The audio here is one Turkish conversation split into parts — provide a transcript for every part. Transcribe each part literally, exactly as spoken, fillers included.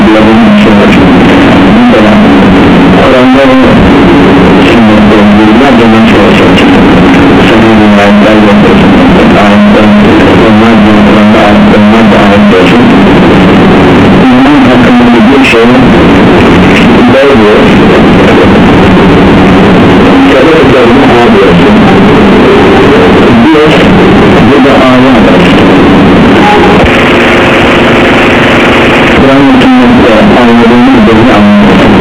hatırladığım bir şey var. Mesela Kur'an'da ve sünnette yüzlerce nasıl olacak? Sahih rivayetler yapıyorsun. Ayetler, onlar da Kur'an'da ayetler, onlar da ayetler. İman hakkındaki bir şey doğru. Sebeplerini ağlıyorsun. Bir, bir de ağlar. Kur'an-ı Kerim'de anladığımız belli anlıyorsun.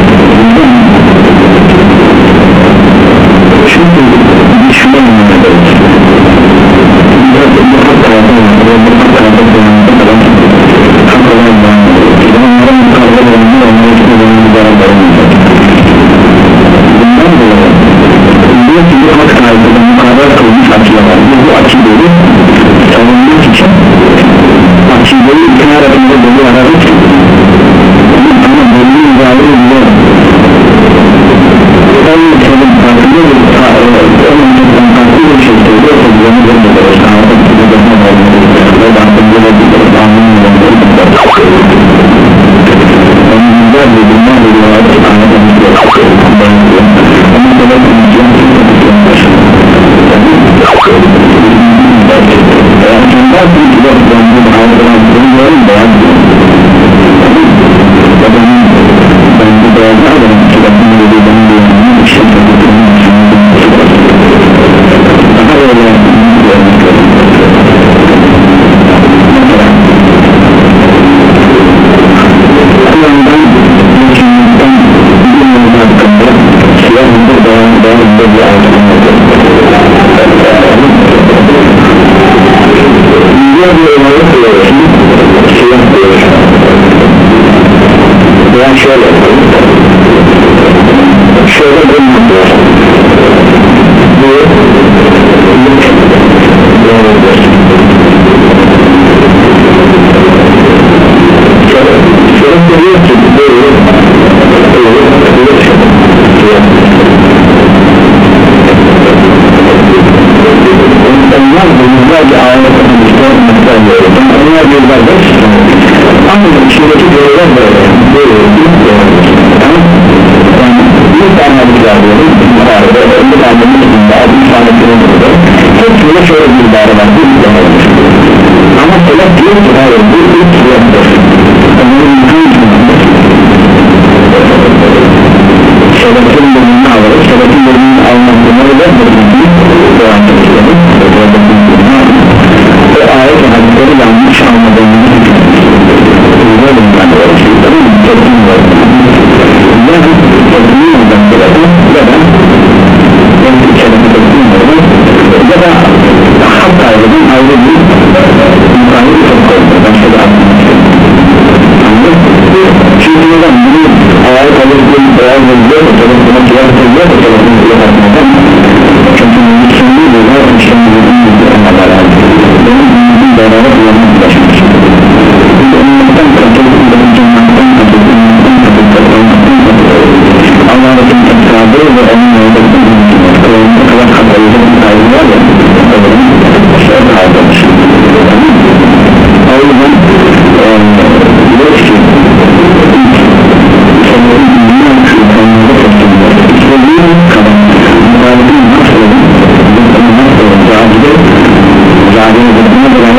Çünkü düşman olmadayız. Bu hakikaten ve bu hakikaten dönemde kalan hakikaten var. Onların kavgalarını olmak istediğimiz zararlarımızda. Bundan dolayı diyor ki bu hakikaten mukabele kılmış açılar. Bu açıları savunmak için açıları ikna arasında dolu aradık. Ama belli imzalı bile onun senin farklı bir onun senin farklı bir şey söylüyor ki bunu görmüyoruz. Anlatıp bir de ne var ve baktığında da bir de anlamıyorum. Onun da bir bunlar bir olarak anlatabiliyor. Onun da bir imkan eğer kendler bir kilot döndüğü bağlıdan kuruyorum beğen ben de beyazlar da kilotun dediği benim de yanımın bir şey daha öyle Allah'ından mümkünlükten bir yoluna tıkıntı siyahında devam devamında bir altınlıdır Dünya bir olayı koyuyorsun siyah koyuyorsun veya şöyle şöyle bulmuyor bu yük doğrudur şöyle söylüyor ki doğru doğru doğru onlar yüzlerce ayetlerin üstüne söylüyor onlar yüzlerce ama içindeki doğrular böyle böyle yani bir tane hadisler diyoruz bir tane de bir tane de bir tane bir tane kırıldı hepsinde şöyle bir ibare var bir tane ama selef diyor ki hayır bu ilk siyahtır onların mümkün selefin bölümünü alırız selefin bölümünü almak bunları da bölümünü devam ediyoruz o ayet ve hadisleri yanlış anladığımızı güzel imkanı var tabi toplum var ya toplum olacak selefin ya da selefin toplum olur ya da hak ayrıdan ayrı bir imkanı çok koydu başka da anladın çünkü neden bunu ayet alırken değer veriliyor telefona kıyar veriliyor telefonu kıyar vermeden çünkü mümkünlüğü bu var müştemilliğinin yüzü olmalar lazım benim mümkün beraber uyanmak ulaşmış biz onlardan katılıp benim cennetten katılıp ümmetten katılıp ümmetten katılıp Allah'ın hesabı ve onun yolunda mümkünler kılığında kadar katlayacak bir sahibi var ya o şey kaybolmuş o yüzden diyor ki senin dünya şu konuda katılıyor istediğin kadar muhalefin nasıl olur bu nasıl olur cahide cahide dediğine beraber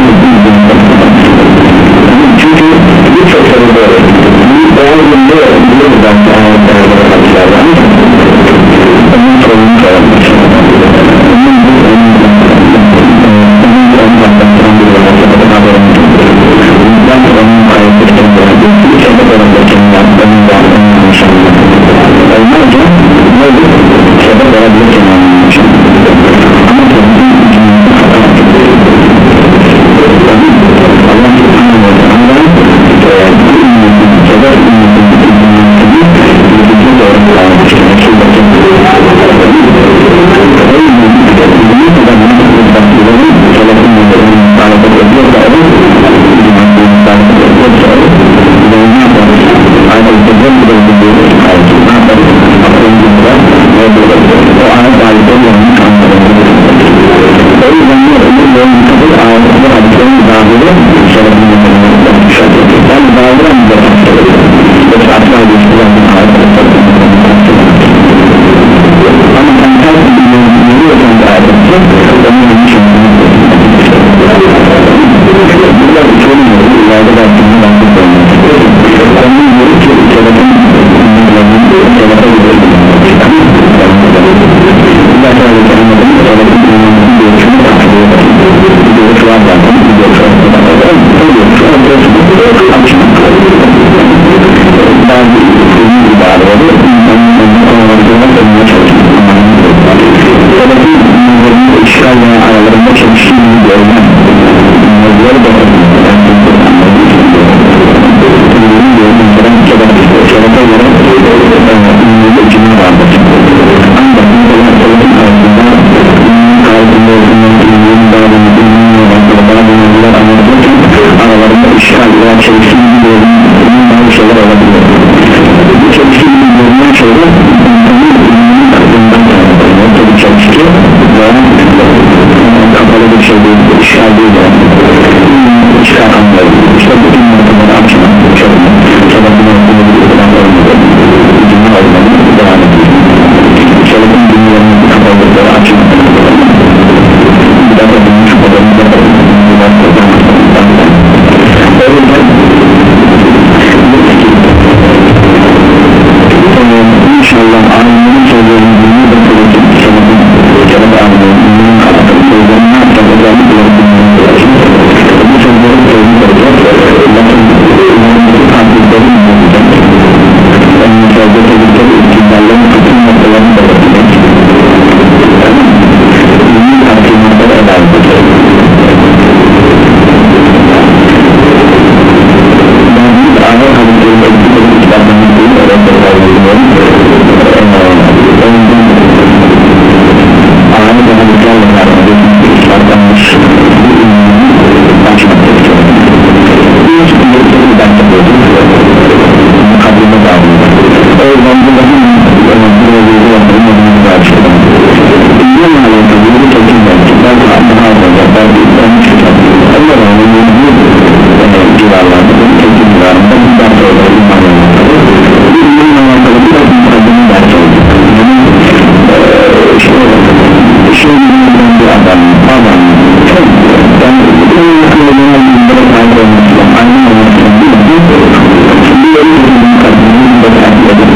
çünkü birçok soru böyle bir doğru günde biliyoruz zaten ayetlerde ve hadislerden onun sorunu sorulmuş onun bu onun onun bu onu baktıran bir olması haberim ben onun ayetlerden beraber bir şeyde beraber kendine onun da onun nişanlı olmayınca ne olur şeyde beraber kendine nişanlı ama kendine hata Allah subhanahu wa ta'ala bu ümmetin sebep ümmetin ümmetin ümmetin doğru kullanmıştır o ümmetin ümmetin kadar mümkün baktıları selefin ümmetin mutalefet ediyorsa o ümmetin mutalefet ediyorsa o ümmetin ne yaparız ayet edeceğim bu da ediyoruz ayet ne yaparız aklımızda ne yapıyoruz o ayet ayetleri yanlış anlarız o yüzden ne olur bu ümmetin ayetleri hadislerin dağılır selefin ümmetin yani dağılan bir bazı ibareleri Selefin işgal ve aralarında çalıştığını görülen mevzuları da Selefe göre ünlü icma vardır. Ancak Selefin arasında kalbinde ünlüğün bağımlı ünlüğün bağımlılar anlatırken aralarında işgal veya çalıştığını görülen bazı şeyler olabilir. Bu çalıştığını görülen şeyler ünlüğün aklından kaynaklanıyor. Tabi çalıştı veya kapalı bir şey değil, işgal değil yani. İşgal anlayın. İşte bütün noktaları açmak, çalışmak, sabahın ortamı bir kadar olmadı. Cümle olmalı, devam ediyor. Çalışın dünyarının kapalıkları açmak. Bir dakika bulmuş kadarını da bir dakika bulmuş. O yüzden İnşallah anlamının sözlerini dinliyor da söyleyecek Selefin Selefin anlamının alakalı sözlerini ne yapacak özellikle bu sözlerin sözünü soracak lakin bunun takipleri mi olacak onun sözde sözleri iktidarların bütün noktalarını da bakacak bunun takipleri ele alacak ağır hadislerinde iktidarların kitaplarını koyup öğretmenler ağır ve hadislerle beraber kitaplanmış açmaktadır bir çıkıntı bir dakika koyduk mukaddime dağılıyor o yüzden buradaki önemli olduğu yaptığım önemli bir açıkladım İlgin alakalı bir tekin verdik belki daha olacak belki olmuş kitap onlar önemli bir civarlarda bir tekin civarında bir ders olacak İlgin alakalı bir mukaddime ders olacak şimdi bir adam adam yani bütün yakınlarına bir sahip olmasıyla aynı olmasıyla bir bir yeri bir mukaddime bir takip edip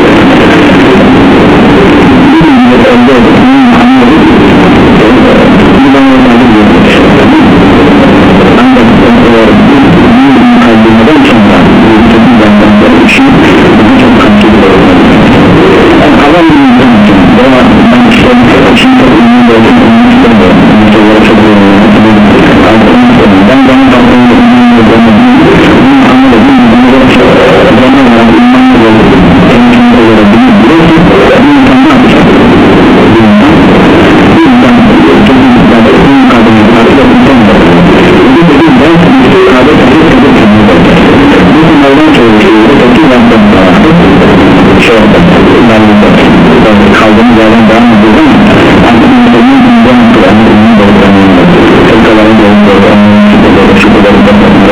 bir bir elde edip anlayıp bir bana orada görmüş ancak bir mukaddimeden sonra bir takip yapmakları için daha çok katkılı olmalı yani adam bir insan için veya ben işte için çok ünlü böyle ünlü istemiyorum ünlü çok ünlü ben bana bakmayı ünlü bunu anladım bunları zaman olarak ünlü böyle temkinli olarak biliyor ki bir insan ne yapacak bir insan bir insan kesinlikle ünlü kadını artık istemiyor bir de bir ben bir kadın bir kadın kendine bakacak bu sınavdan çalışıyor öteki yandan sonra şey olacak ben de kaldığımız yerden devam ediyorum artık insanın ünlüden kuranı ünlü doğrularını tekkaların doğrularını şüpheleri şüpheleri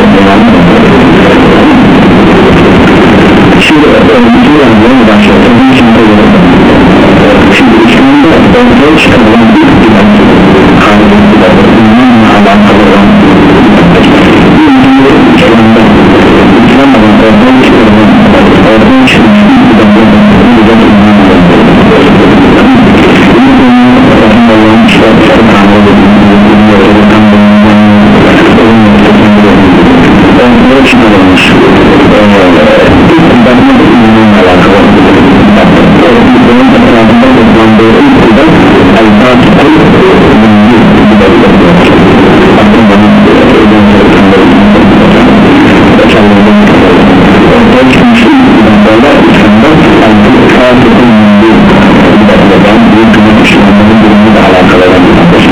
şimdi bütün yanlarını başlayalım bunun için de görelim şimdi İslam'da ortaya çıkarılan bir ibadet kanun ibadet ünlüğünle alakalı olan bir ünlüğü İslam'da İslam'da ortaya çıkarılan ortaya çıkarılan ibadet Allah'ın işler kanunu ortaya çıkarılmış ibadet ünlüğünle alakalı bunun etrafında toplandığı ibadet el-Fatih'ı ünlü ibadet aklım bana öden tarafında ortaya çıkmış ibadetlerle İslam'da el-Fatih'ı ünlü ibadetlerden büyük günah işlemlerinin durumuyla alakalı olan bir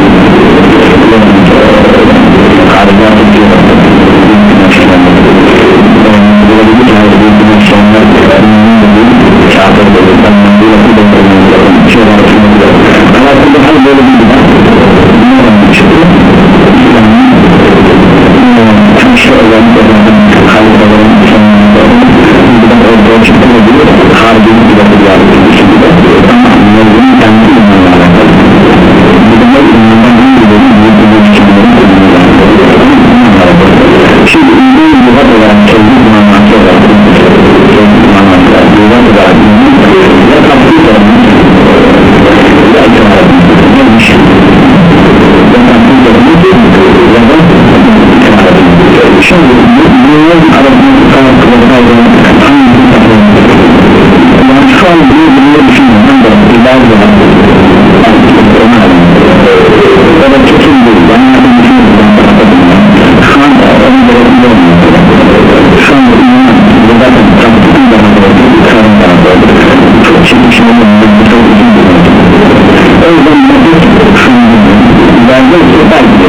harika tutuyor büyük günah işlemleri burada bir tane büyük günah işlemler ünlü değil kâfir değil ben bu lafı da söylüyorum bir şey var hayatında her böyle bir günah bunlardan çıktı İslam'ın çıkışta olan halkaların İslam'ın buradan ortaya çıktı ve bir harbi bir lafı yardım edildi ama mevzunun kendi ünlüğüne alakalı bu da ünlüğünden bir bölüm büyük bir çıkımların ünlüğüne alakalı şimdi ünlüğün yuvat olarak kendi manası olarak kendi manası olarak yuvat olarak ünlüğü ya kapıyı sormak ya itimarat neymiş ya kapıyı sormak ya da itimarat şimdi ünlüğün arasında tutan kılıklardan hangisi takılır belki de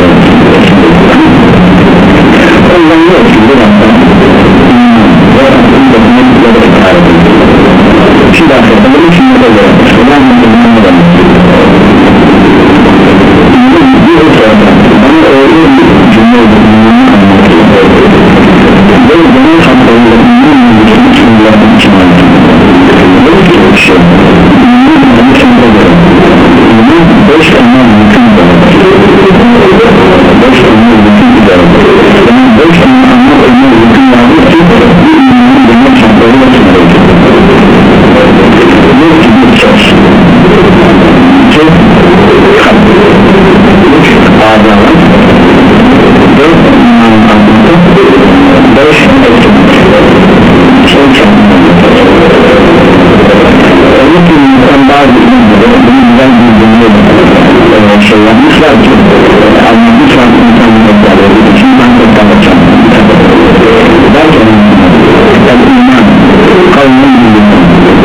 o yüzden yok ki bu nokta şimdi arkadaşlar bu için ne kadar ben bunu da bana öyle bir cümle böyle genel hatlarında ünlü için yapmak için böyle bir şey ünlü için de ünlü beş anlam mümkün beş anlam mümkün yani beş anlam mümkün vardır ki bir ünlü genel hatları da sınırlıdır bir ki bir söz iki kalp üç ağzalar dört anlam altında beş etkin şey kendine öyle ki insan bazı ünlüleri bunu güzel bir cümle şey yapmışlar ki anlamışlar insan mektarları için ben kurtaracağım derken el-iman kavmin bilirsin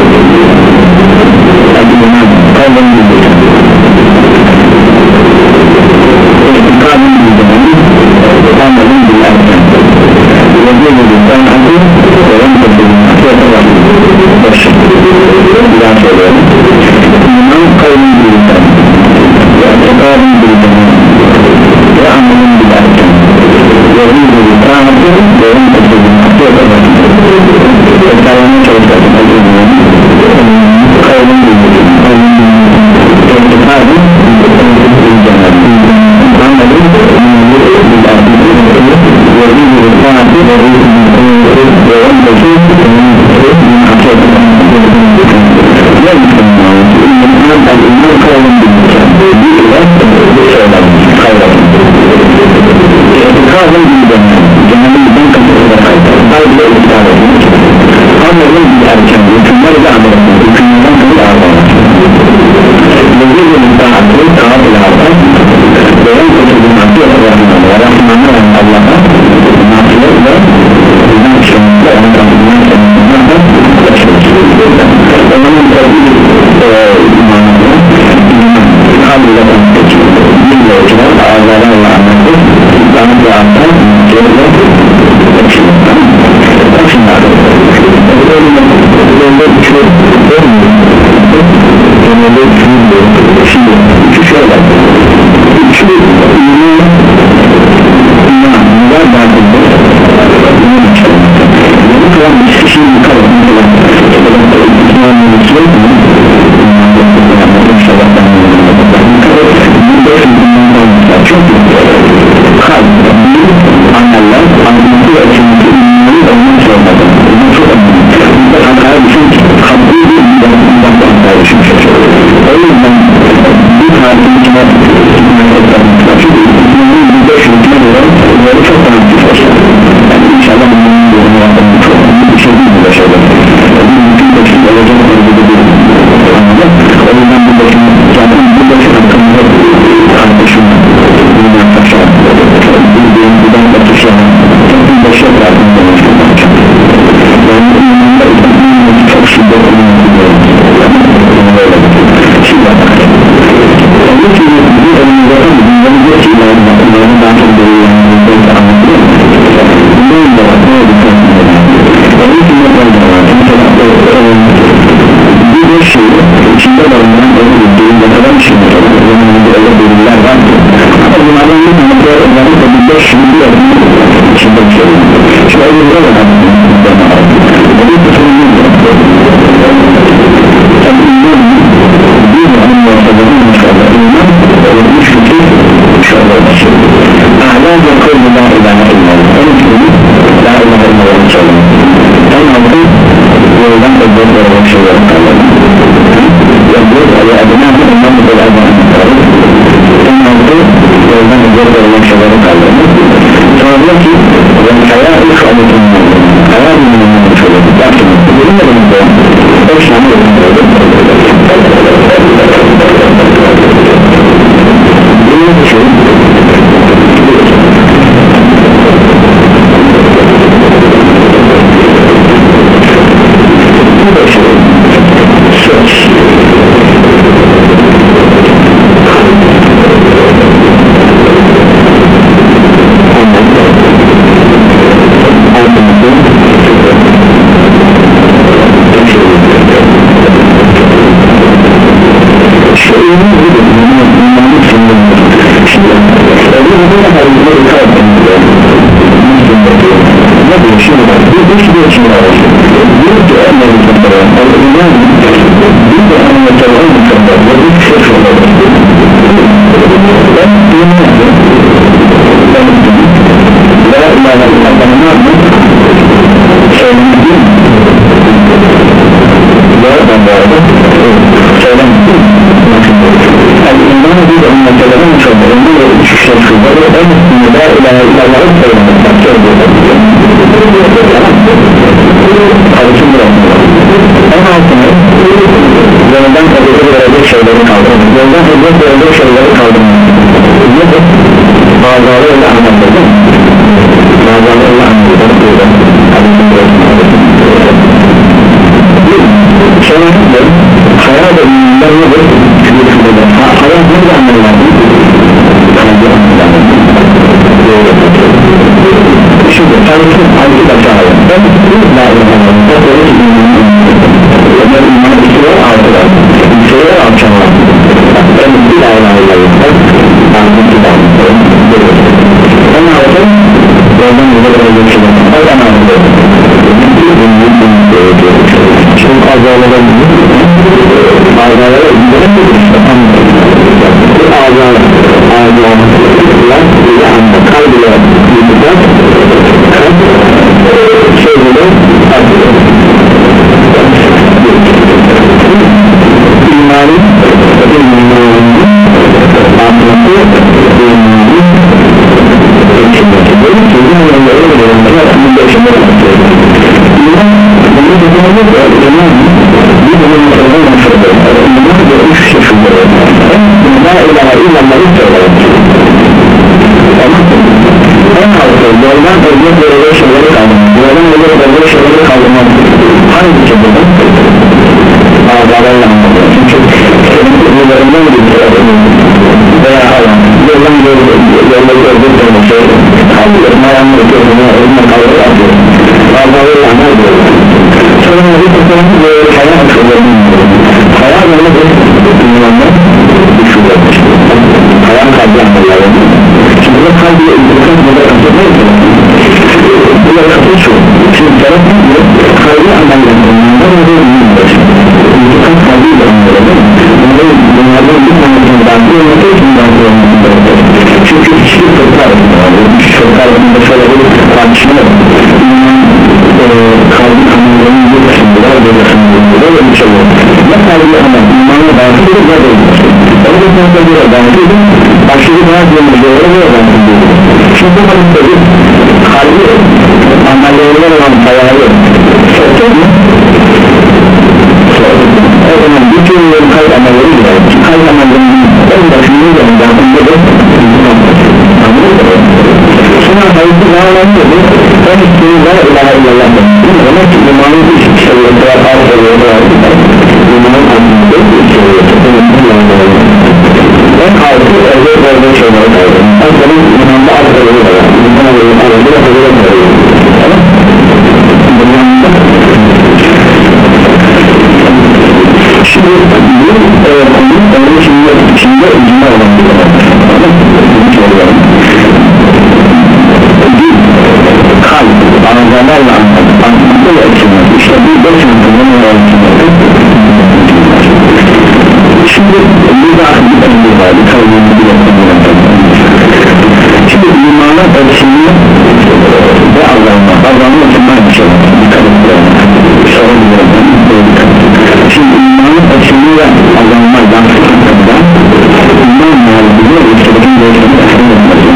el-iman kavmin bilirsin kavmin bilirsin anladın bir erken yazılı bilirsen adı olan toplumun akıyata var başı bir daha söylüyorum iman kavmin bilirsin kavmin bilirsin ve anladın bir erken yazılı bilirsen adı olan toplumun akıyata var tekrarlamaya çalışacağım kavmin bilirsin kavmin bilirsin kavmin bilirsin anladın bu kadar bir dikkat edildi ne diyor şimdi bak bir üç bir için var bir de önemli bir soru var bir de önemli bir soru var ve bir şey soru var ben dinledim ben dinledim ve ileride adamı ne yaptım söyledim ve ben bu arada söyledim yani imanı bir de önemli söyledim çok önemli ve üç şey soru var en üstünde de ileride söylemek bak söylüyorum karışım bırakmıyor en altını yoldan hedef verecek şeyleri kaldırmak yoldan hedef verecek şeyleri kaldırmak nedir? Bazıları öyle anlatıldı bazıları öyle anlatıldı sonra nedir? hayal ve imanlar nedir? hayal nedir anlayalım? şimdi karışım altı da çağırır ben la ilahe iman istiyor altılar istiyor alçalar ben bir la ilahe illallah ben bir la ben aldım yoldan yolda böyle bir şey o da aldı çok azalara gidiyor azalara gidiyor bu azalar azalar ile anla kalbine gidiyor sözüyle imanı imanı anlatı imanı benim sözüm onları öğrenmeye yaşamı iman bunu dediğimiz de iman bir bunun sorunun sorunun iman ve üç şekilde la ilahe illallah'ı söylemek en altı yoldan örnek verilen şeyleri kaldırmak yoldan örnek verilen şeyleri kaldırmak hangi şekilde? ağzalarla anlatıyor çünkü senin ürünlerinden bir veya alan yoldan yolda gördük bir şey kaldırma yanları gördüğüne önüne kaldırır atıyor ağzalarla anlatıyor sonra bir tutanın böyle hayal şuurlarını hayal nedir? dünyanın şuurlarını hayal kalbi anlarlarını şimdi bu kalbiyle ilgili burada katılmayı burada katıl şu şimdi taraf nedir? kalbi anlarlarını bunlar nedir? İntikam kalbiyle anlarlarını bunları dünyada bir tanrısını dağıtı olması için dağıtı olması çünkü hiçbir fırka hiçbir fırka arasında şöyle bir tartışma kalbi anlarlarının bir kısımda bir kısımda böyle bir şey yok ne kalbi anlar imanla dağıtı bir de değil onu da sonunda göre dağıtı edin aşırı daha diyelim doğru ve dağıtı değil şimdi bu kalbi kalbi anlarlarına olan hayali söktü mü? o zaman bütün yol kalp amelleri gider kalp amellerinin en başında yanından öncedir sonra hayatı ne önemlidir en üstünü la ilahe illallah'dır demek ki imanın üç seviyesi var alt seviyesi var imanın anlamında üç seviyesi en altı özel özel şeyler kaldır aslında imanda alt seviyesi var imanda alt seviyesi var şimdi bu konunun öyle içinde içinde icma olan bir zaman kalp, ağzalarla anlatı ve eksilmez işte bu beş yöntemden öğretilmesi şimdi burada bir önemli var bir kalbini bir önemli şimdi imanın ölçümü ve azalma azalma içinden bir şey dikkat edin sorun şimdi imanın ölçümü ve azalma yansıtmakta iman muhalifliği ve üstelik değişimi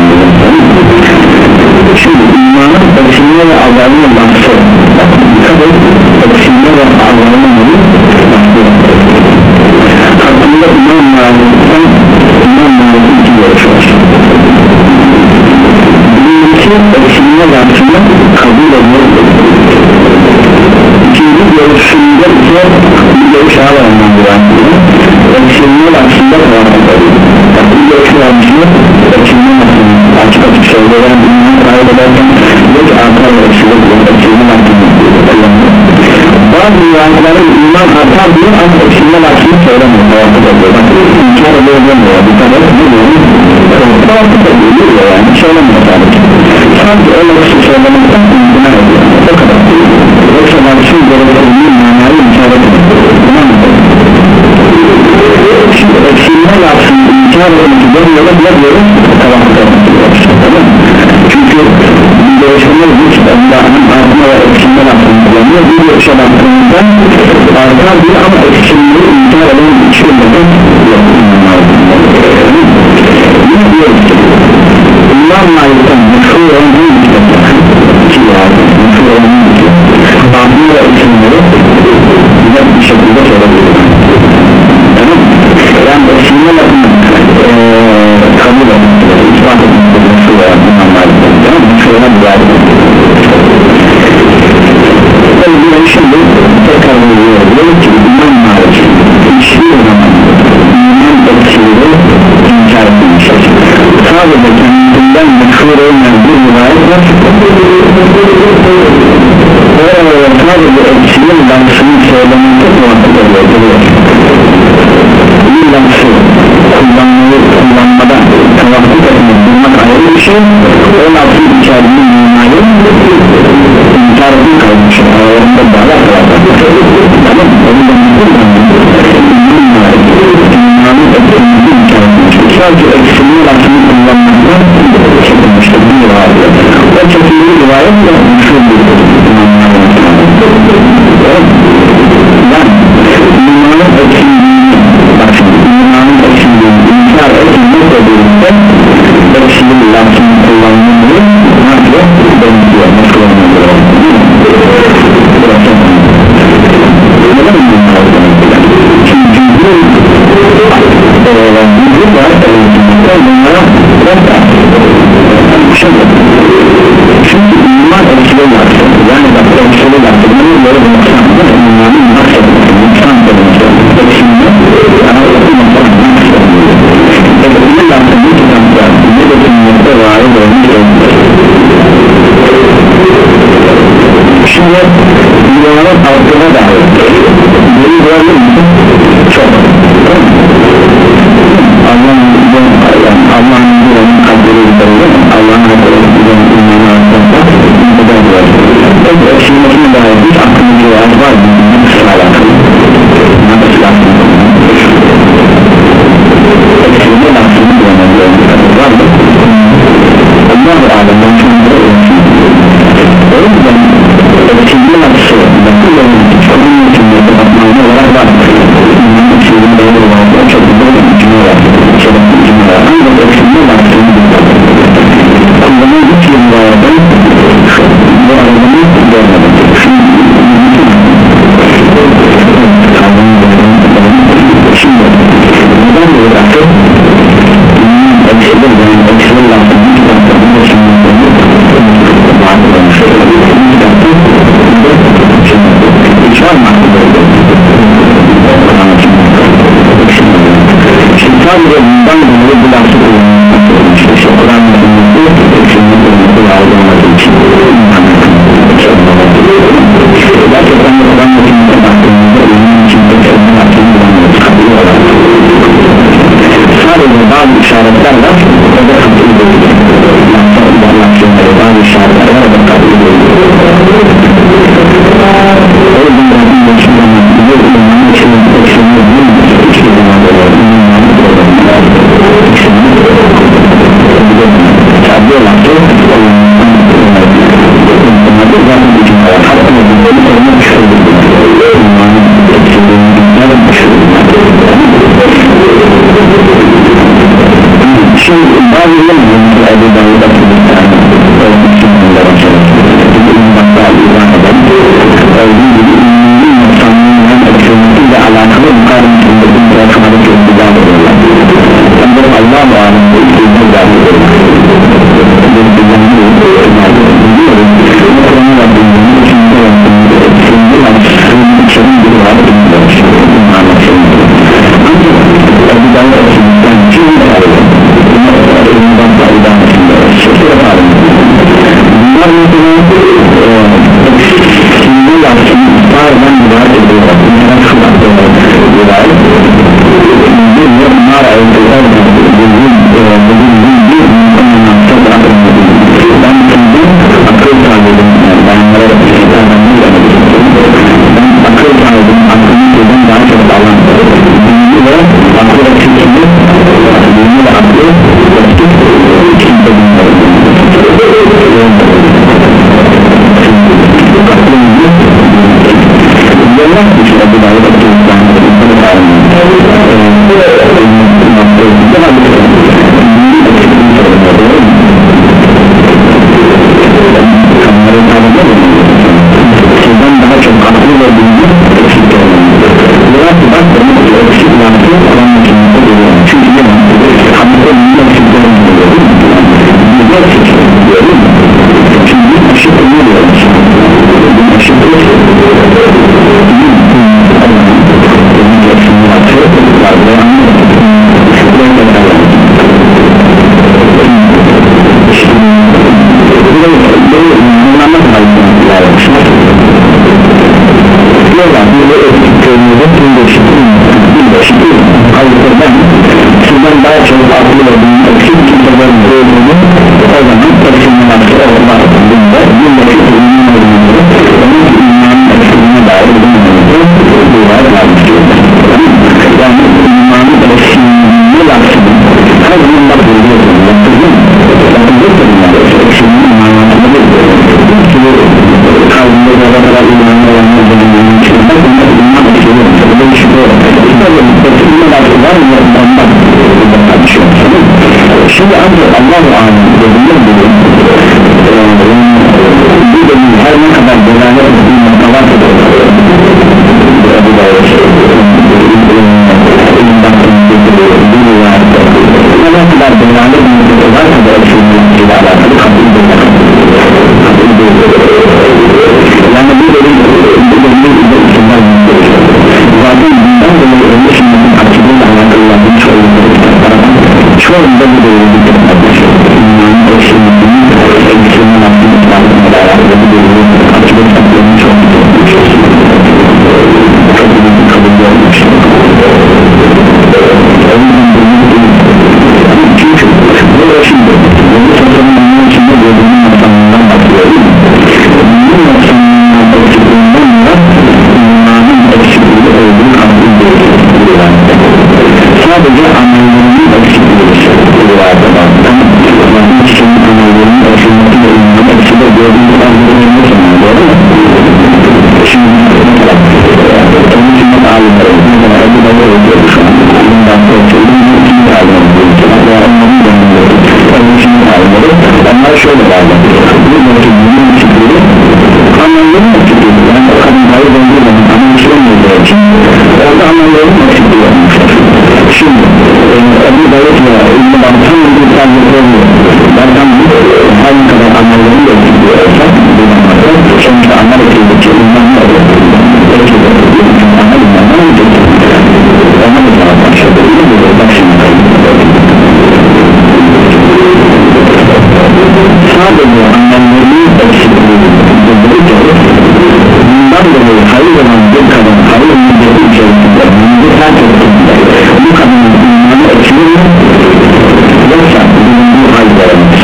şimdi imanın ölçümü ve azalma yansıtmakta dikkat edin ölçümü ve azalma yansıtmakta hakkında iman muhaliflikten iman muhalifliği iki görüş var birincisi ölçümü ve yansıtmak kabul edilir ikinci görüşünde ise bir görüş daha var ölçümlü aslında kıvametleri bir görüş varmışlar ölçümlü aslında açık açık söylenen ünlü kaybederken yok artar ölçümlü ölçümlü aslında bazı rivayetler bazıları iman artar diyor ama eksilme laksını söylemiyor tavafı da diyor bak inkar ediyor demiyor bir kadar diyor tavafı da diyor yani söylemiyor sadece sadece o laksı söylemekten inkar ediyor o kadar yoksa laksın gerektiğini manayı inkar ediyor tamam mı? Şimdi eksilme laksını inkar edilmesi demiyorlar ne diyoruz? Tavafı da diyor tamam mı? Çünkü görüşmeler hiç Allah'ın artma ve eksilme laksını kullanıyor bir görüşe baktığımızda artar diyor ama eksilmeyi inkar eden hiçbir neden yok ne diyoruz ki İmam Malik'ten meşhur olan bir hükmetler ki var meşhur olan bir hükmetler artma ve eksilmeyi güzel bir şekilde söyleyebilir tamam yani eksilme laksını kabul edilmektedir ispat edilmektedir meşhur olan İmam Malik'ten tamam meşhur olan bir adet ben şimdi tekrar veriyorum diyorum ki İmam Malik hiçbir zaman iman etkiliği inkar etmiştir sadece kendinden meşhur olmayan bir rivayet var ve sadece etkiliğin lansını söylemekte muhakkak oluyor bir lansı kullanmayı kullanmadan tavaflık etmek bulmak ayrı bir şey o lansın içerdiği imanı inkar etmek kalmış aralarında bağlar kalacak tamam mı? Onu da mümkün imanı etkinliği inkar etmiştir sadece eksilliği lansını kullanmaktan çekilmiştir bir rivayet o çekildiği rivayet de müşhur bir imanı yani imanın eksilliğini bak şimdi imanın eksilliğini inkar etmekle birlikte eksilliği lansını kullanmayı nasıl benziyor nasıl olmalı neden iman etmekle çünkü bu var bunlara çünkü iman etkili laksın yani bak etkili laksın bunu böyle bir noksanında imanın nasıl noksan edilmiştir eksilme ama noksan etkili laksın bir kitapta ne de kimlikte varı olmuş şimdi dünyanın altına dair beni gördün mü? Çok Allah'ın Allah'ın Allah'ın kaderi üzerinde Allah'ın kaderi üzerinde imanı arasında neden var? Evet, eksilmesine dair bir aklımcı var var mı? Nasıl alakalı? Nasıl alakalı? Eksilme laksını kullanıyor var mı? Allah-u Alem sonra o yüzden eksilme laksı nasıl olabilir? Onun içinde de bakmanı olarak var imanın eksilme doğru olarak o çok güzel bir cümle var şerefli cümle var ancak eksilme laksını kullanıyor hiç yıllardan bu arabanı görmedim şimdi neden böyle bıraktı? Eksilme yani eksilme laksını kitaplarında şimdi hiç var mı? Şimdi sadece bundan dolayı bu lafı kullanılmış işte Kur'an metinisi eksilme olması lazım olması için gerçekten de Kur'an metinine baktığımızda onun için eksilme laksını kullanılmış kabul olarak sadece bazı işaretler var o da kabul edilir laksınları bazı işaretler var o da kabul edilir o yüzden Rabbim yaşından bize imanın içinde eksilme bulunması hiçbir zaman olur imanın bulunması eksilme bulunması olmaz ki işte bu davet ettiğimizden insanı sağlamayın kanları sağlamıyor mu? Sizden daha çok aklı ve bilgi eksikler olmalıdır burası bak benim eksik mantığı alanmak için çünkü ne mantığı hamile bilgi eksikler olmalıdır bilgi eksikler diyorum çünkü bir aşık ne diyoruz bir aşık bir sizden daha çok aklı olduğunu eksik kimselerin olduğunu o zaman eksilinin aklı olmaz bunda bir nefis ürünün olduğunu onun imanın eksilliğine dair bulunduğunu bu var varmıştırdır yani imanın eksilliğine yaksıdır her zaman bak buluyorsun yaptırdın yaptırdın yani eksilliğinin imanatını bir sürü kalbinde daha kadar imanlı olanlar bulunduğunu için bak bunlar iman eksilliği bu da şüphe yok eksilliğine dair var mı ondan şimdi ancak Allah-u Alem dediğim gibi bu dediğim her ne kadar beraber bir noktalar da bu da elimden ne kadar beraber bir noktalar da ile alakalı kabul edilir yani bu dediğim bu dediğim içinden zaten bundan dolayı önce şimdi akıbıyla alakalı olan çoğunda bu değerlidir imanın eksilmesinin eksilmenin aktivitlerine alakalı bu değerli aktivitlerinin çok kabul kabul görmüş çünkü burada şimdi bunu satranın içinde gördüğünün noksanından bakıyorum bunun noksanından eksikliğinden de imanın eksikliği olduğu kabul değil sadece anlayılığının eksikliği rivayete baktım onun için anlayılığının eksikliği ve imanın eksikliği gördüğünüz anlayılığını sanıyor doğru mu? şimdi onun için de alimler mesela Ebu Dağ'ı ödüyor şu an bundan korkuyorum bunun için de alimler veya onların dönüyor onun için de alimleri onlar şöyle bağlı bu mevkidinin eksikliği anlayılığının eksikliği yani o kadın hayır döndüğü zaman anlayışlanmayacağı için orada anlayılığının eksikliği olmuştur şimdi Ebu Dağ'ı ya İbn-i Bank'tan bir sadece oluyor zaten her ne kadar anlayılığının eksikliği olsa bu zamanlarda sonuçta anlar eksikliği bundan ne olur? eksikliği anlar bundan ne olur? ona da sana başladı bak şimdi sadece anlayılığının eksikliği bundan dolayı hayır olan bir kadın hayır müddeti içerisinde müddeti terk ettiğinde bu kadının imanı eksilir mi? yoksa bu hayır verilmiş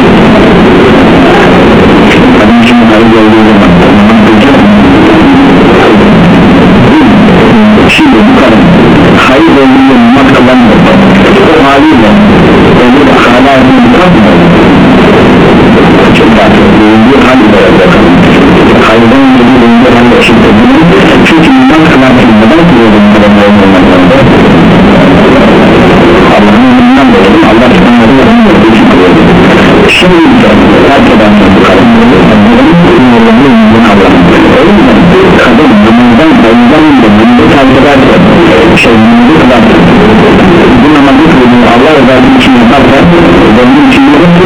kadın için hayır olduğu zaman şimdi bu kadın hayır olduğu zaman kazanmıyor o haliyle olur hala bir kalmıyor çünkü bir hal verir hayırdan önce bir hal eşittir çünkü iman kılarsın neden kılıyordun Allah'ın imanından dolayı Allah şimdi terk edersen bu kadın o yüzden kadın bundan ondan da bunu terk ederse şey bunu kılarsın bu namazı kılıyor Allah özelliği için yaparsa onun için yürürsün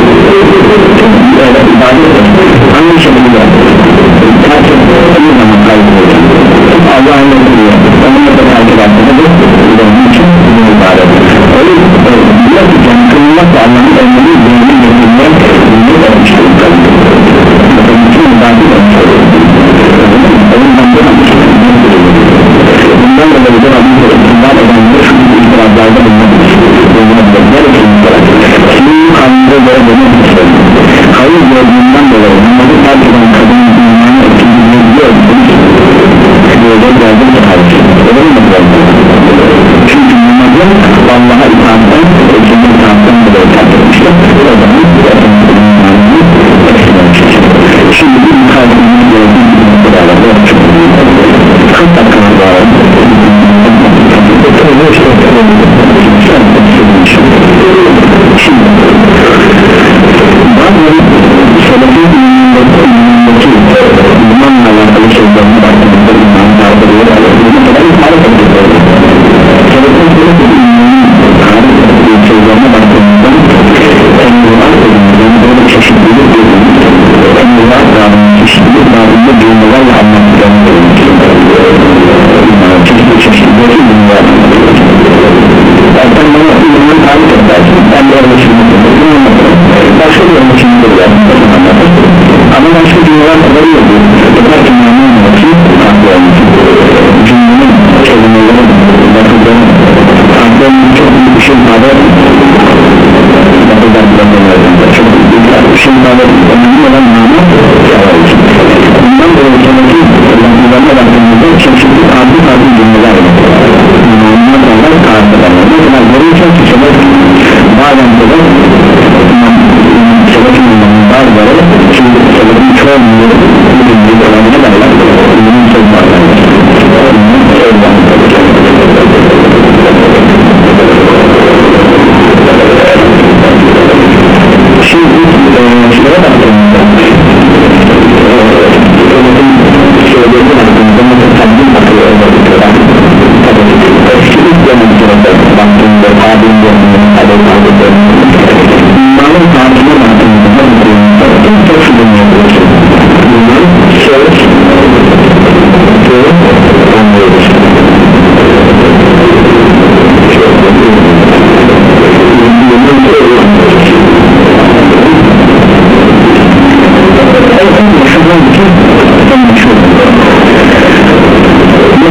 evet ibadet hangi şekilde terk ettiği zaman kaybediyor Allah'ın emriyor onunla da terk ederse de onun için bu ibadet öyle diyor ki kılmakla Allah'ın emrini beynini getirmeye bunu olmuştur bütün ibadet olmuştur ondan bundan dolayı da Rabbim iktidar edenler şu itirazlarda bulunabilir bulunabilir senin kanunda göre bulunabilir hayır gördüğünden dolayı namazı terk eden kadının imanı etkilediğini biliyor böyle geldim ki hayır öyle mi çünkü namazın Allah'a itaatten ekini itaatten dolayı terk etmiştir o zaman şimdi bir mukademini gördüğüm gibi beraber kırk dakika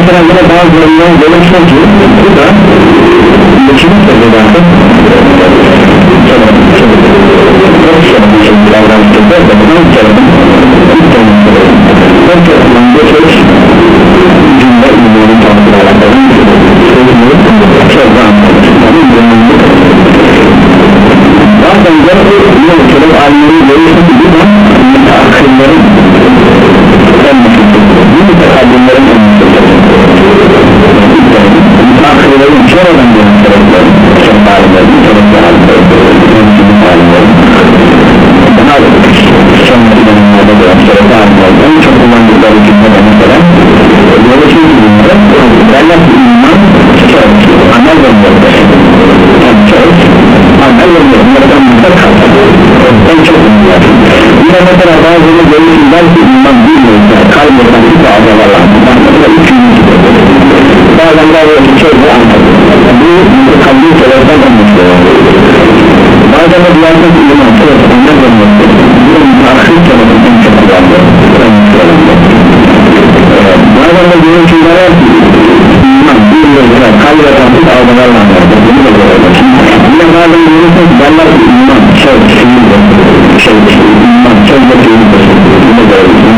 mesela burada bazılarından görürsün ki bu da kesinlikle de zaten çok sevdiğim davranışlarda da bunun tarafından bu tarafından bu söz cümle ünlüğünün tanıtına alakalı sözünü çok daha anladım bazen de bu ülkenin alimleri görürsün ki bu da müteahhirlerin en müteahhirlerin bu müteahhirlerin en müteahhirlerin sonradan gelen sebepleri çok alimlerin sebepli alimlerin mümkünlük alimlerin daha sonraki dönemlerde gelen sebepli alimlerin en çok kullandıkları cümlede mesela görürsün ki bunları derler ki iman söz, amel ve müddet yani söz, amel ve müddet'ten müddet kalır en çok ünlüler yine mesela bazıları görürsünler ki iman bilmiyorsa kalbeden bir bağlılarlar mesela üçüncü gibi bazen bazı sözü anladı bu kalbi sebepten olmuştur bazen de duvarda ki iman söz, amel ve müddet bu müteahhir sebepten en çok kullandı bazen de görürsünler ki iman bilmiyorsa kalbeden bir bağlılarlar yine bazen görürsün ki derler ki iman söz, fiildir şey, iman söz ve fiildir yine görürsün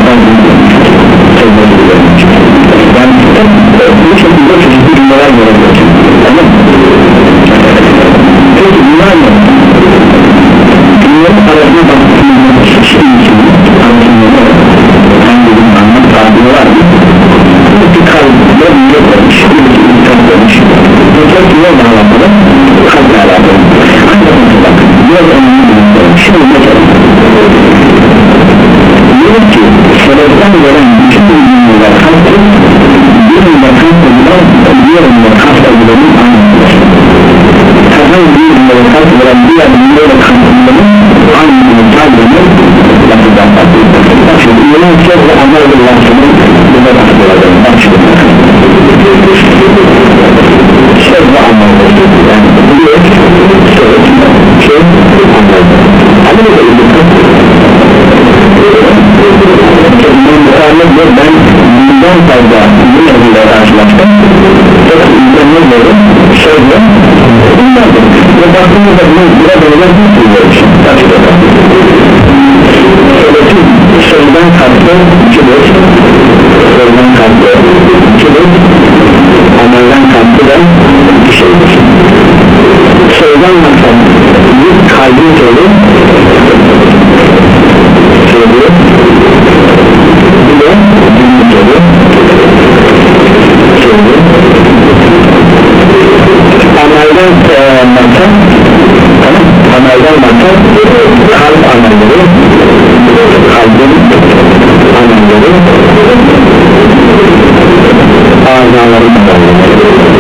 yani bu şekilde çeşitli cümleler görebiliyorsun tamam mı? Peki iman mı? Dünyanın arasına baktığında çeşitli arasında hangi bir anlam tabi var mı? Bir kalbinde bir yok olmuş bir insan olmuş bu çok yol alakalı kalple alakalı ancak bak yol önemli bir olmuş şimdi mesela diyor ki sebepten gelen bütün ürünler kalktı bir ürünler kalktı diğer ürünler kalktı gidenin anlatılır herhangi bir ürünler kalktı gelen diğer ürünler kalktı aynı ürünler kalktığını yapacak bak şimdi ürünler çok da anlayabilir lafının burada bakılacağım bak şimdi söz ve anlayabilir yani bu diyor söz söz anlayabilir ama ne de ben ben bundan fazla bir neviyle karşılaştım çok insanlar böyle sözle bunlardır ve baktığımızda bunu buna benzer bir söylüyoruz sözden kalktı ikidir sözden kalktı ikidir amelden kalktı da bir şeydir sözden maksat bir kalbin söylü söylüyor bir de dinli söylü söylü amelden maksat tamam amelden maksat kalp amelleri kalbin amelleri azaların amelleri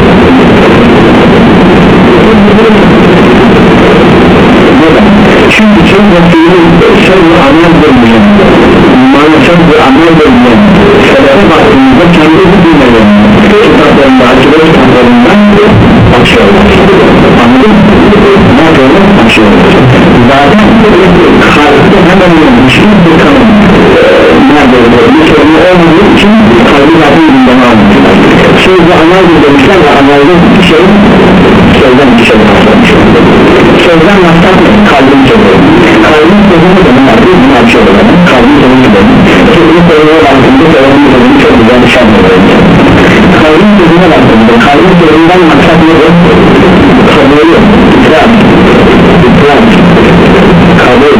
çünkü söz ve fiili söz ve amel bölümüyor imanı söz ve amel bölümüyor sebebe baktığımızda kendi bu cümleleri kitaplarında, akide kitaplarında açıyorlar anladın mı? ne yapıyorlar? açıyorlar zaten kalpte hemen hiçbir bir kanın nerede olur? bir sorunu olmadığı için kalbi zaten gündeme almışlar söz ve amel bölümüşler ve amelde bir şey sözden bir şey başlamışlar sözden maksat mı? kalbin sözü kalbin sözünü de bunlar değil bunu açıyorlar kalbin sözünü de sözünü sözüne baktığında sözünün sözünü çok güzel bir şey anlıyor kalbin sözüne baktığında kalbin sözünden maksat nedir? kabul ikram ikram kabul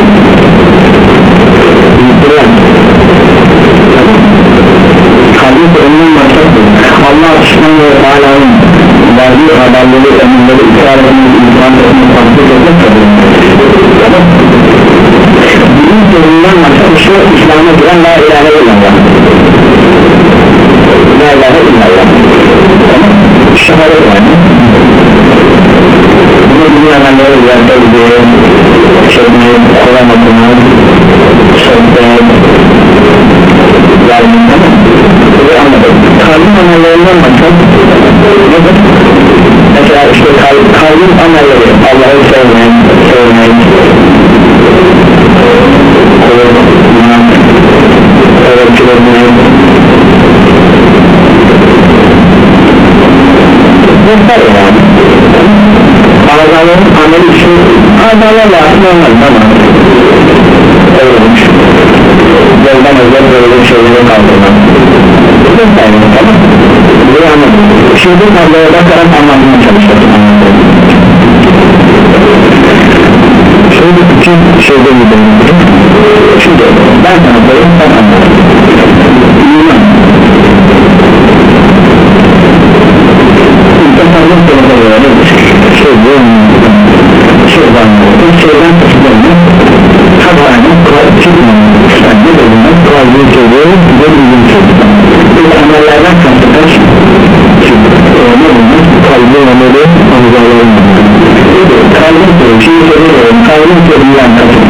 ikram kalbin sözünden maksat Allah subhanahu ve teala'nın verdiği haberleri, emirleri, ikrar etmeyi, ikram etmeyi, tatbik etmek tabii tamam bunun sözünden maksat şu İslam'a giren la ilahe illallah la ilahe illallah tamam şehadet yani bunu dünyalarları yerdeldi şeyini Kur'an okumak sohbet yardım tamam ve anladım kalbin amellerinden maksat nedir? mesela işte kalb, kalbin amelleri Allah'ı sevmek, sevmek korkmak, tevekkül etmek göster yani azaların ameli için azalarla normal tamam olmuş yoldan özel böyle şeyleri kaldırmak göster yani tamam bu anladım şimdi tabloya bakarak anlatmaya çalışıyorum şimdi bütün şeyde gidelim şimdi ben sana koyayım sen anlat iman tasarruf telefonları nedir? şey bu şeyden şeyden tasarruf tabanı kalbinin ne bölümler kalbin söylüyor ve bizim söylüyor bu amellerden kastıklar ne bölümler kalbin ameli anızaların kalbin söylüyor şeyi söylüyorum kalbin söylüyor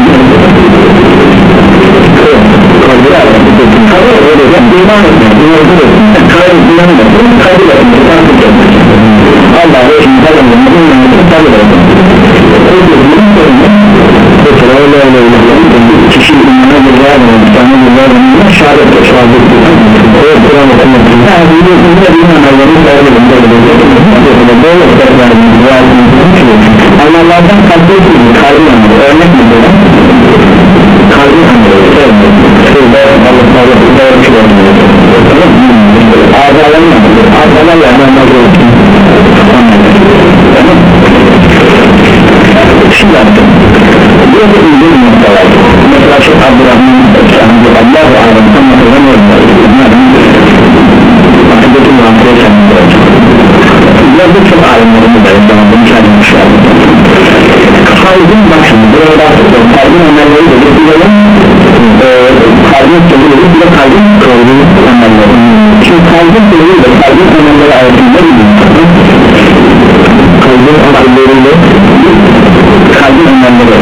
kalbin kalbin öyle de iman etmek kalbin iman etmek kalbin etmek Allah'a imkan edilmesi inanması tabi oldu öyle öyle öyle kişi imana güzel olmuş sana güzel olmuş şehadet şehadet o Kur'an okuması yani bu da bir amellerin sarılığında böyle Allah'tan kalbi etmiyor kalbi anlıyor örnek mi böyle kalbi anlıyor şurada Allah'tan kalbi anlıyor ağzalarla ağzalarla anlıyor şimdi artık burada ilgili noktalar mesela şu Abdurrahman sahibi Allah-u Alem anlatılamıyorum akıbeti muhakkıya sanırım burada çok alimlerimiz var zaman bunu çalışmışlar kalbin bakın buraya bakıyorum kalbin ömerleri de bir bilelim kalbin söylüyoruz bir de kalbin kalbin ömerleri şimdi kalbin söylüyoruz da kalbin ömerleri arasında bir kalbin ömerleriyle kalbin ömerleri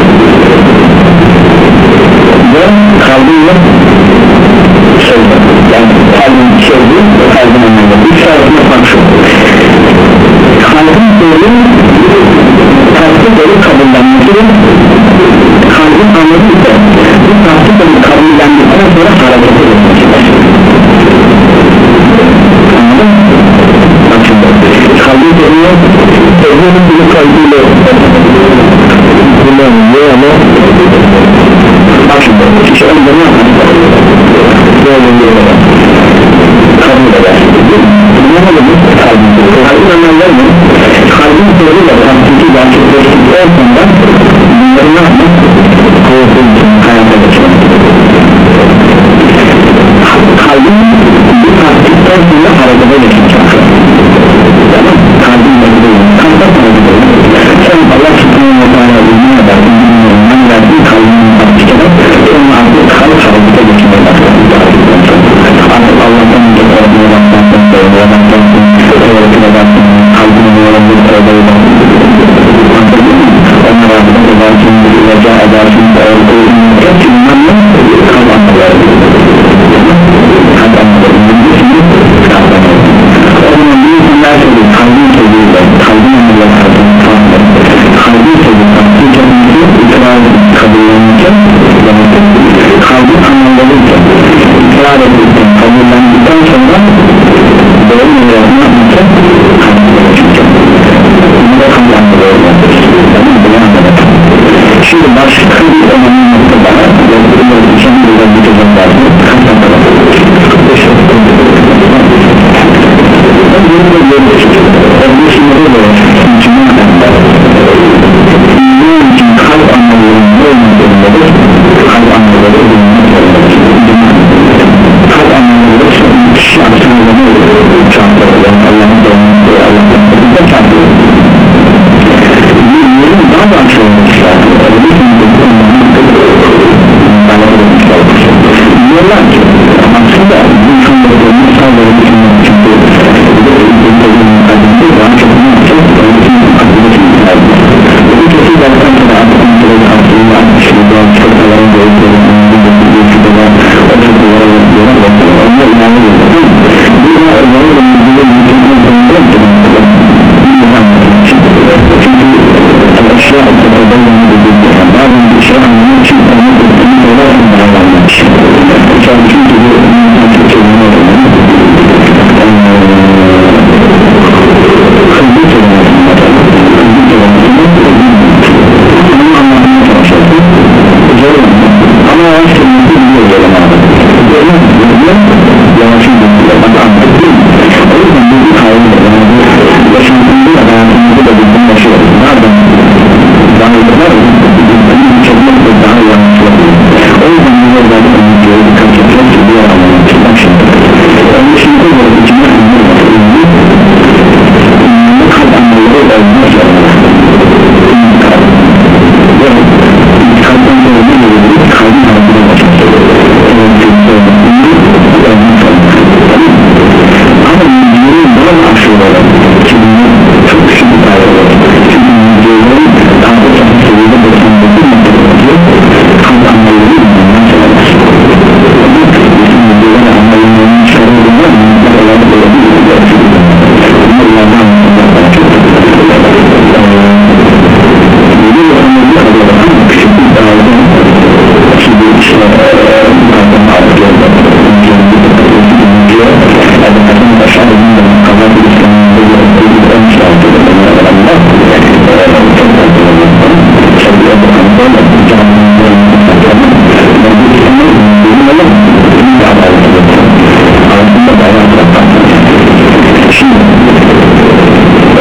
ve kalbinle sevdi yani kalbin sevdi ve kalbin ömerleri üç arasında fark şu kalbin sevdi kalbin sevdi kabullenmesi kalbin anladı ise bu kalbin sevdi kabullendikten sonra harekete geçmesi anladın mı? bak şimdi kalbin sevdi sevdiğinin bir kalbiyle kullanılıyor ama bak şimdi kişi önce ne yapar? böyle böyle kabul eder ne olur? kalbin sevdi kalbin ömerler mi? kalbin sevdi de kalbin gerçekleştikten sonra bunları ne yapmak? kovulsun için hayata geçmek kalbin bu taktikten sonra harekete geçmek tamam kalbin sevdi kalbin sevdi sen Allah subhanahu wa ta'ala bilmeye edersin bilmiyorum verdiği kalbinin taktik eder sonra artık kalp harekete geçmeye başlar artık Allah'tan önce kalbine bakmaktan sevmeye bakmaktan öğretine bakmaktan kalbine yoğunluğu tövbe edersin onlar artık edersin rica edersin hepsi imanla kalp anlaları kalp anlaları bilgisini kalp anlaları onun bir isimler söylüyor kalbin söylüyor kalbin anlaları kalbin söylüyor kalbin söylüyor ikrar kabullenince kalbin anlamalıyken ikrar edilirken kabullendikten sonra doğru yönetme yapmayacak bunu da kalbin anlamalıyken şimdi başka bir önemli nokta daha yaptığımız için burada bitecekler kalp anlamının olmadığındadır kalp anlamları kalp anlamları kişi aksınızda çarptırır Allah'ın doğumlusu Allah'ın da çarptırır yerin daha da açılmışlar diyorlar ki aslında bu insanların sağları düşünmek için daha çok ne yapacağız?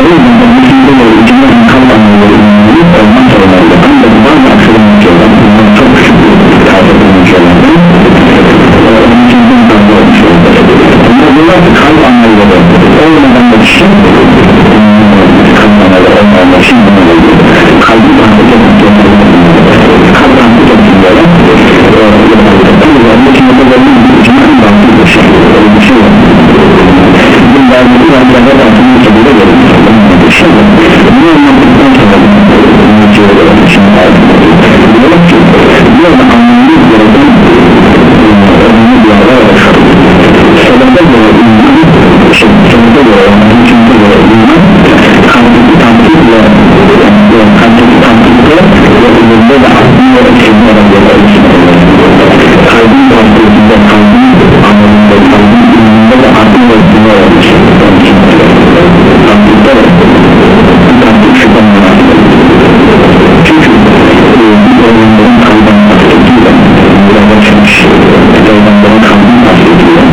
Şimdi icmaen kalmanları olmak zorunda. Ancak bazı aksırılmış yollar, bunlar çok küçük bir tartışılmış yollar. Onun için bu tartı olmuş yollar. Ama bunlar kalp anlayları olmadan da kişi kalp anlayları olmadan da kişi kalbi tanıdık etmek kalp tanıdık etmiyorlar. Onun için yapılarının icmaen bazı bir şey öyle bir şey var. Bunlar bu tartışmalar tartışılmış şekilde verilmiş. Bunu anlattıktan sonra bunu çevirerek şimdi diyorlar ki bir yerde anlamlı gereken önemli bir ara var sebebe göre iman sebebe göre mümkünde göre iman kalbiki taktikle kalbiki taktikle ve üzerinde de aklına ekşirme arabalar için kalbin taktikinde kalbin anlamında kalbin imanında da aklına ekşirme arabalar için taktikte de taktik şüphen var çünkü bir oyunların kalbin taktikiyle biraz açmış oyunların kalbin taktikiyle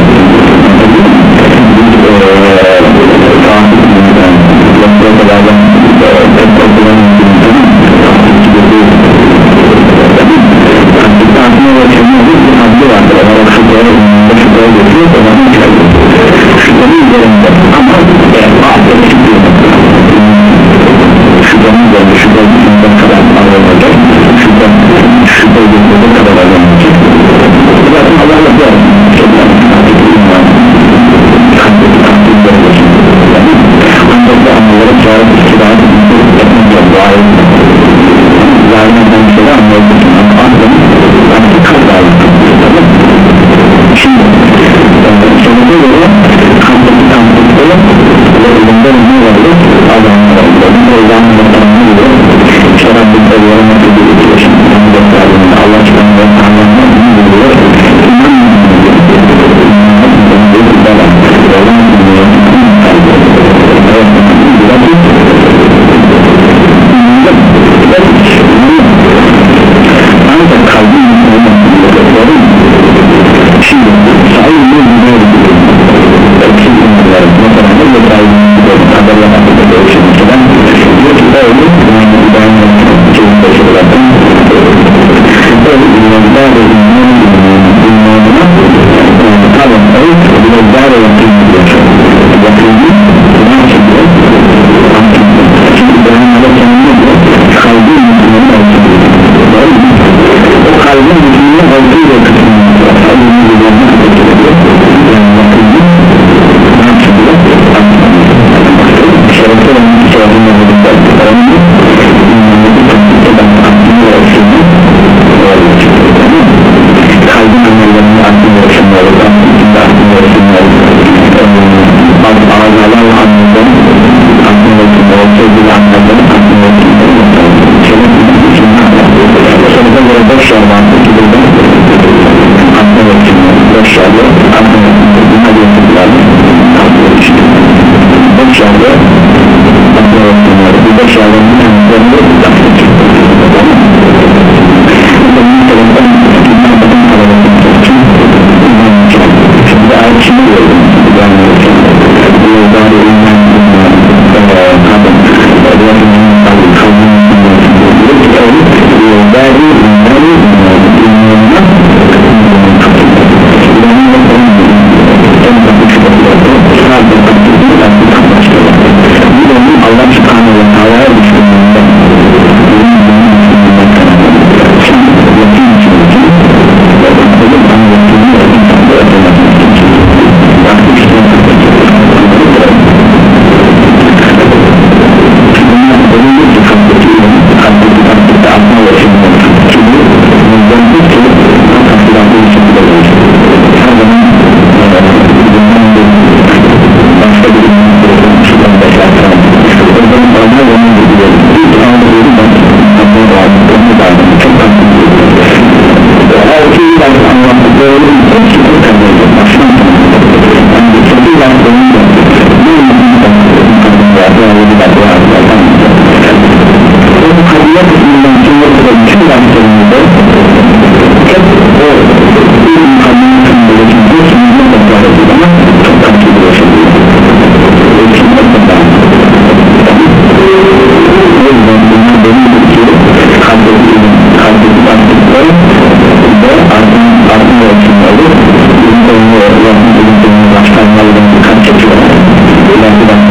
Allah'a